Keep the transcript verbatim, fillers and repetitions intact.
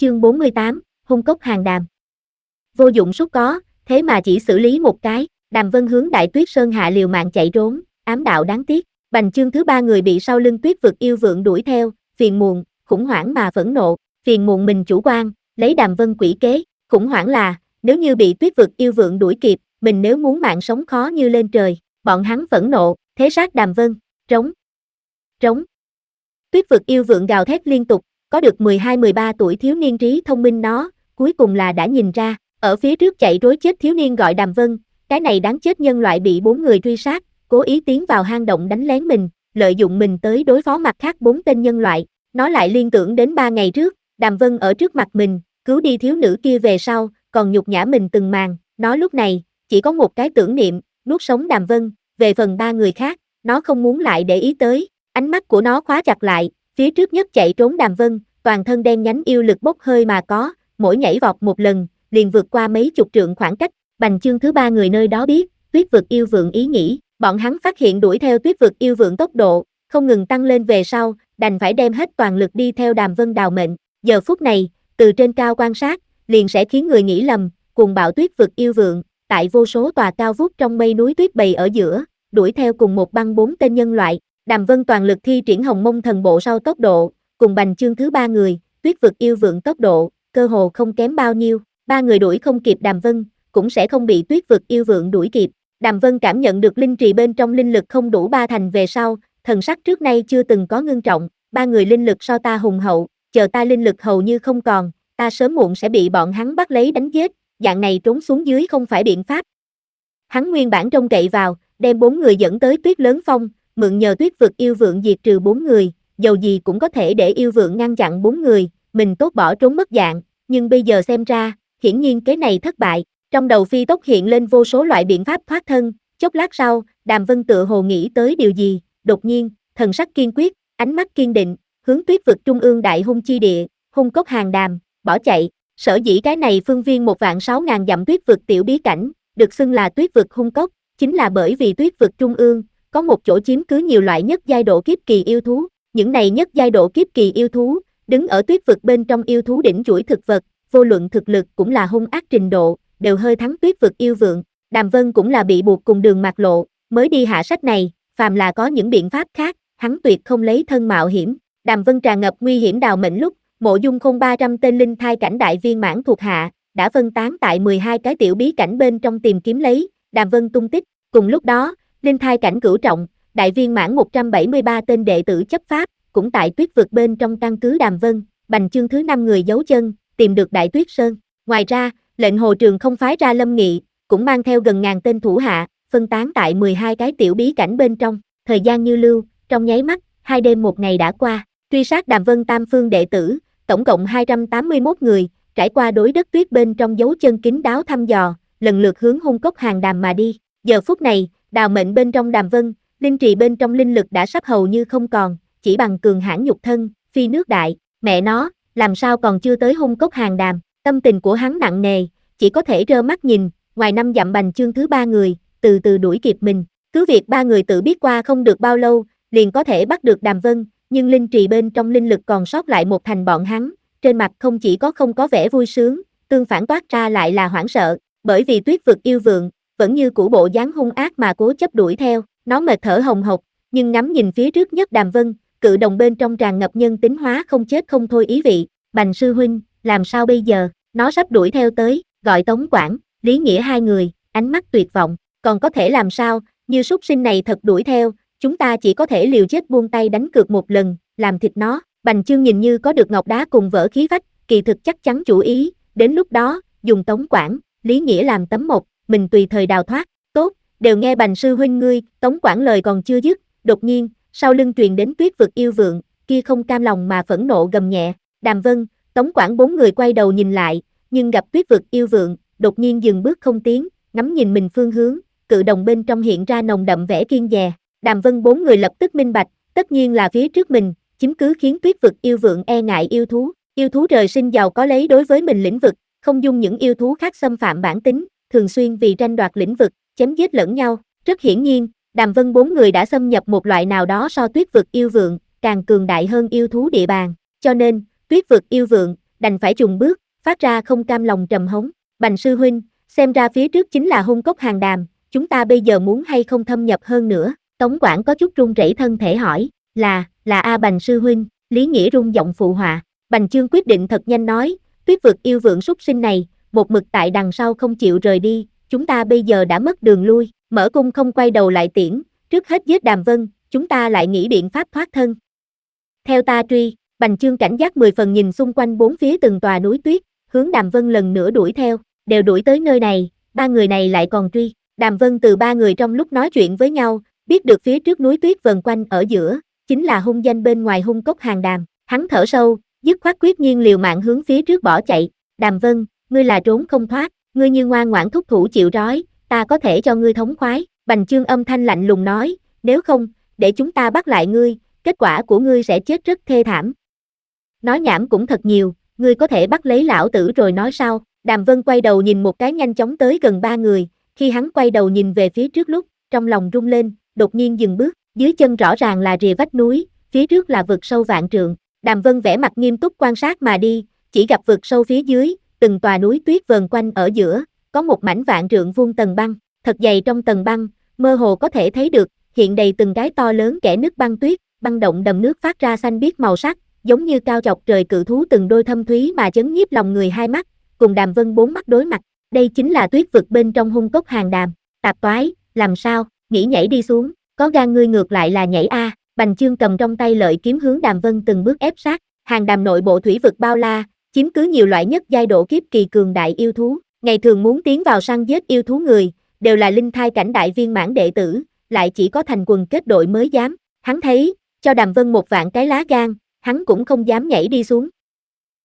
Chương bốn mươi tám, hung cốc hàng đàm. Vô dụng sút có, thế mà chỉ xử lý một cái, Đàm Vân hướng Đại Tuyết Sơn hạ liều mạng chạy trốn, ám đạo đáng tiếc. Bành chương thứ ba người bị sau lưng Tuyết Vực yêu vượng đuổi theo, phiền muộn, khủng hoảng mà phẫn nộ, phiền muộn mình chủ quan, lấy Đàm Vân quỷ kế, khủng hoảng là, nếu như bị Tuyết Vực yêu vượng đuổi kịp, mình nếu muốn mạng sống khó như lên trời, bọn hắn phẫn nộ, thế sát Đàm Vân, trống, trống. Tuyết Vực yêu vượng gào thét liên tục, có được mười hai mười ba tuổi thiếu niên trí thông minh nó, cuối cùng là đã nhìn ra, ở phía trước chạy trối chết thiếu niên gọi Đàm Vân, cái này đáng chết nhân loại bị bốn người truy sát, cố ý tiến vào hang động đánh lén mình, lợi dụng mình tới đối phó mặt khác bốn tên nhân loại, nó lại liên tưởng đến ba ngày trước, Đàm Vân ở trước mặt mình, cứu đi thiếu nữ kia về sau, còn nhục nhã mình từng màn, nó lúc này, chỉ có một cái tưởng niệm, nuốt sống Đàm Vân, về phần ba người khác, nó không muốn lại để ý tới, ánh mắt của nó khóa chặt lại, phía trước nhất chạy trốn Đàm Vân, toàn thân đen nhánh yêu lực bốc hơi mà có, mỗi nhảy vọt một lần, liền vượt qua mấy chục trượng khoảng cách, Bành chương thứ ba người nơi đó biết, Tuyết Vực yêu vượng ý nghĩ, bọn hắn phát hiện đuổi theo Tuyết Vực yêu vượng tốc độ, không ngừng tăng lên về sau, đành phải đem hết toàn lực đi theo Đàm Vân đào mệnh, giờ phút này, từ trên cao quan sát, liền sẽ khiến người nghĩ lầm, cuồng bạo Tuyết Vực yêu vượng, tại vô số tòa cao vút trong mây núi tuyết bầy ở giữa, đuổi theo cùng một băng bốn tên nhân loại, Đàm Vân toàn lực thi triển Hồng Mông thần bộ sau tốc độ, cùng Bành chương thứ ba người, Tuyết Vực yêu vượng tốc độ, cơ hồ không kém bao nhiêu, ba người đuổi không kịp Đàm Vân, cũng sẽ không bị Tuyết Vực yêu vượng đuổi kịp. Đàm Vân cảm nhận được linh trì bên trong linh lực không đủ ba thành về sau, thần sắc trước nay chưa từng có ngưng trọng, ba người linh lực so ta hùng hậu, chờ ta linh lực hầu như không còn, ta sớm muộn sẽ bị bọn hắn bắt lấy đánh giết, dạng này trốn xuống dưới không phải biện pháp. Hắn nguyên bản trông cậy vào, đem bốn người dẫn tới Tuyết Lớn Phong, mượn nhờ Tuyết Vực yêu vượng diệt trừ bốn người, dầu gì cũng có thể để yêu vượng ngăn chặn bốn người, mình tốt bỏ trốn mất dạng, nhưng bây giờ xem ra, hiển nhiên kế này thất bại, trong đầu phi tốc hiện lên vô số loại biện pháp thoát thân, chốc lát sau, Đàm Vân tựa hồ nghĩ tới điều gì, đột nhiên, thần sắc kiên quyết, ánh mắt kiên định, hướng Tuyết Vực trung ương đại hung chi địa, hung cốc hàng đàm, bỏ chạy, sở dĩ cái này phương viên một vạn sáu ngàn dặm Tuyết Vực tiểu bí cảnh, được xưng là Tuyết Vực hung cốc, chính là bởi vì Tuyết Vực trung ương, có một chỗ chiếm cứ nhiều loại nhất giai độ kiếp kỳ yêu thú, những này nhất giai độ kiếp kỳ yêu thú, đứng ở Tuyết Vực bên trong yêu thú đỉnh chuỗi thực vật, vô luận thực lực cũng là hung ác trình độ, đều hơi thắng Tuyết Vực yêu vượng, Đàm Vân cũng là bị buộc cùng đường mạt lộ, mới đi hạ sách này, phàm là có những biện pháp khác, hắn tuyệt không lấy thân mạo hiểm, Đàm Vân tràn ngập nguy hiểm đào mệnh lúc, Mộ Dung Khôn ba trăm tên linh thai cảnh đại viên mãn thuộc hạ, đã phân tán tại mười hai cái tiểu bí cảnh bên trong tìm kiếm lấy, Đàm Vân tung tích, cùng lúc đó, linh thai cảnh cửu trọng, đại viên mãn một trăm bảy mươi ba tên đệ tử chấp pháp, cũng tại Tuyết Vực bên trong căn cứ Đàm Vân, Bành chương thứ năm người giấu chân, tìm được Đại Tuyết Sơn. Ngoài ra, lệnh Hồ Trường không phái ra Lâm Nghị, cũng mang theo gần ngàn tên thủ hạ, phân tán tại mười hai cái tiểu bí cảnh bên trong, thời gian như lưu, trong nháy mắt, hai đêm một ngày đã qua, truy sát Đàm Vân tam phương đệ tử, tổng cộng hai trăm tám mươi mốt người, trải qua đối đất tuyết bên trong dấu chân kín đáo thăm dò, lần lượt hướng hung cốc hàng đàm mà đi. Giờ phút này, đào mệnh bên trong Đàm Vân, linh trì bên trong linh lực đã sắp hầu như không còn, chỉ bằng cường hãn nhục thân, phi nước đại, mẹ nó, làm sao còn chưa tới hung cốc hàng đàm, tâm tình của hắn nặng nề, chỉ có thể trơ mắt nhìn, ngoài năm dặm Bành chương thứ ba người, từ từ đuổi kịp mình, cứ việc ba người tự biết qua không được bao lâu, liền có thể bắt được Đàm Vân, nhưng linh trì bên trong linh lực còn sót lại một thành bọn hắn, trên mặt không chỉ có không có vẻ vui sướng, tương phản toát ra lại là hoảng sợ, bởi vì Tuyết Vực yêu vượng, vẫn như cũ bộ dáng hung ác mà cố chấp đuổi theo, nó mệt thở hồng hộc, nhưng ngắm nhìn phía trước nhất Đàm Vân, cự đồng bên trong tràn ngập nhân tính hóa không chết không thôi ý vị, Bành sư huynh, làm sao bây giờ, nó sắp đuổi theo tới, gọi Tống Quảng, Lý Nghĩa hai người, ánh mắt tuyệt vọng, còn có thể làm sao, như súc sinh này thật đuổi theo, chúng ta chỉ có thể liều chết buông tay đánh cược một lần, làm thịt nó, Bành Chương nhìn như có được ngọc đá cùng vỡ khí phách, kỳ thực chắc chắn chủ ý, đến lúc đó, dùng Tống Quảng, Lý Nghĩa làm tấm mộc, mình tùy thời đào thoát, tốt, đều nghe Bành sư huynh ngươi, Tống Quảng lời còn chưa dứt, đột nhiên, sau lưng truyền đến Tuyết Vực yêu vượng, kia không cam lòng mà phẫn nộ gầm nhẹ, Đàm Vân, Tống Quảng bốn người quay đầu nhìn lại, nhưng gặp Tuyết Vực yêu vượng, đột nhiên dừng bước không tiến, ngắm nhìn mình phương hướng, cự đồng bên trong hiện ra nồng đậm vẻ kiên dè, Đàm Vân bốn người lập tức minh bạch, tất nhiên là phía trước mình, chiếm cứ khiến Tuyết Vực yêu vượng e ngại yêu thú, yêu thú trời sinh giàu có lấy đối với mình lĩnh vực, không dung những yêu thú khác xâm phạm bản tính, thường xuyên vì tranh đoạt lĩnh vực, chém giết lẫn nhau, rất hiển nhiên, Đàm Vân bốn người đã xâm nhập một loại nào đó so Tuyết Vực yêu vượng, càng cường đại hơn yêu thú địa bàn, cho nên, Tuyết Vực yêu vượng, đành phải chùng bước, phát ra không cam lòng trầm hống. Bành sư huynh, xem ra phía trước chính là hung cốc hàng đàm, chúng ta bây giờ muốn hay không thâm nhập hơn nữa? Tống Quảng có chút run rẩy thân thể hỏi, là, là A Bành sư huynh, Lý Nghĩa rung giọng phụ họa. Bành Chương quyết định thật nhanh nói, tuyết vực yêu vượng súc sinh này, một mực tại đằng sau không chịu rời đi, chúng ta bây giờ đã mất đường lui, mở cung không quay đầu lại tiễn, trước hết giết Đàm Vân, chúng ta lại nghĩ biện pháp thoát thân. Theo ta truy, Bành Chương cảnh giác mười phần nhìn xung quanh bốn phía từng tòa núi tuyết, hướng Đàm Vân lần nữa đuổi theo, đều đuổi tới nơi này, ba người này lại còn truy. Đàm Vân từ ba người trong lúc nói chuyện với nhau, biết được phía trước núi tuyết vần quanh ở giữa, chính là hung danh bên ngoài hung cốc hàng đàm, hắn thở sâu, dứt khoát quyết nhiên liều mạng hướng phía trước bỏ chạy. Đàm Vân, ngươi là trốn không thoát, ngươi như ngoan ngoãn thúc thủ chịu trói, ta có thể cho ngươi thống khoái. Bành Chương âm thanh lạnh lùng nói, nếu không, để chúng ta bắt lại ngươi, kết quả của ngươi sẽ chết rất thê thảm. Nói nhảm cũng thật nhiều, ngươi có thể bắt lấy lão tử rồi nói sao? Đàm Vân quay đầu nhìn một cái nhanh chóng tới gần ba người, khi hắn quay đầu nhìn về phía trước lúc, trong lòng rung lên, đột nhiên dừng bước, dưới chân rõ ràng là rìa vách núi, phía trước là vực sâu vạn trượng. Đàm Vân vẻ mặt nghiêm túc quan sát mà đi, chỉ gặp vực sâu phía dưới, từng tòa núi tuyết vờn quanh ở giữa, có một mảnh vạn trượng vuông tầng băng, thật dày trong tầng băng, mơ hồ có thể thấy được, hiện đầy từng cái to lớn kẽ nứt băng tuyết, băng động đầm nước phát ra xanh biếc màu sắc, giống như cao chọc trời cự thú từng đôi thâm thúy mà chấn nhiếp lòng người hai mắt, cùng Đàm Vân bốn mắt đối mặt, đây chính là tuyết vực bên trong hung cốc hàng đàm. Tạp toái, làm sao, nghĩ nhảy đi xuống, có gan ngươi ngược lại là nhảy a. Bành Chương cầm trong tay lợi kiếm hướng Đàm Vân từng bước ép sát, hàng đàm nội bộ thủy vực bao la, chiếm cứ nhiều loại nhất giai độ kiếp kỳ cường đại yêu thú, ngày thường muốn tiến vào săn giết yêu thú người, đều là linh thai cảnh đại viên mãn đệ tử, lại chỉ có thành quần kết đội mới dám. Hắn thấy, cho Đàm Vân một vạn cái lá gan, hắn cũng không dám nhảy đi xuống.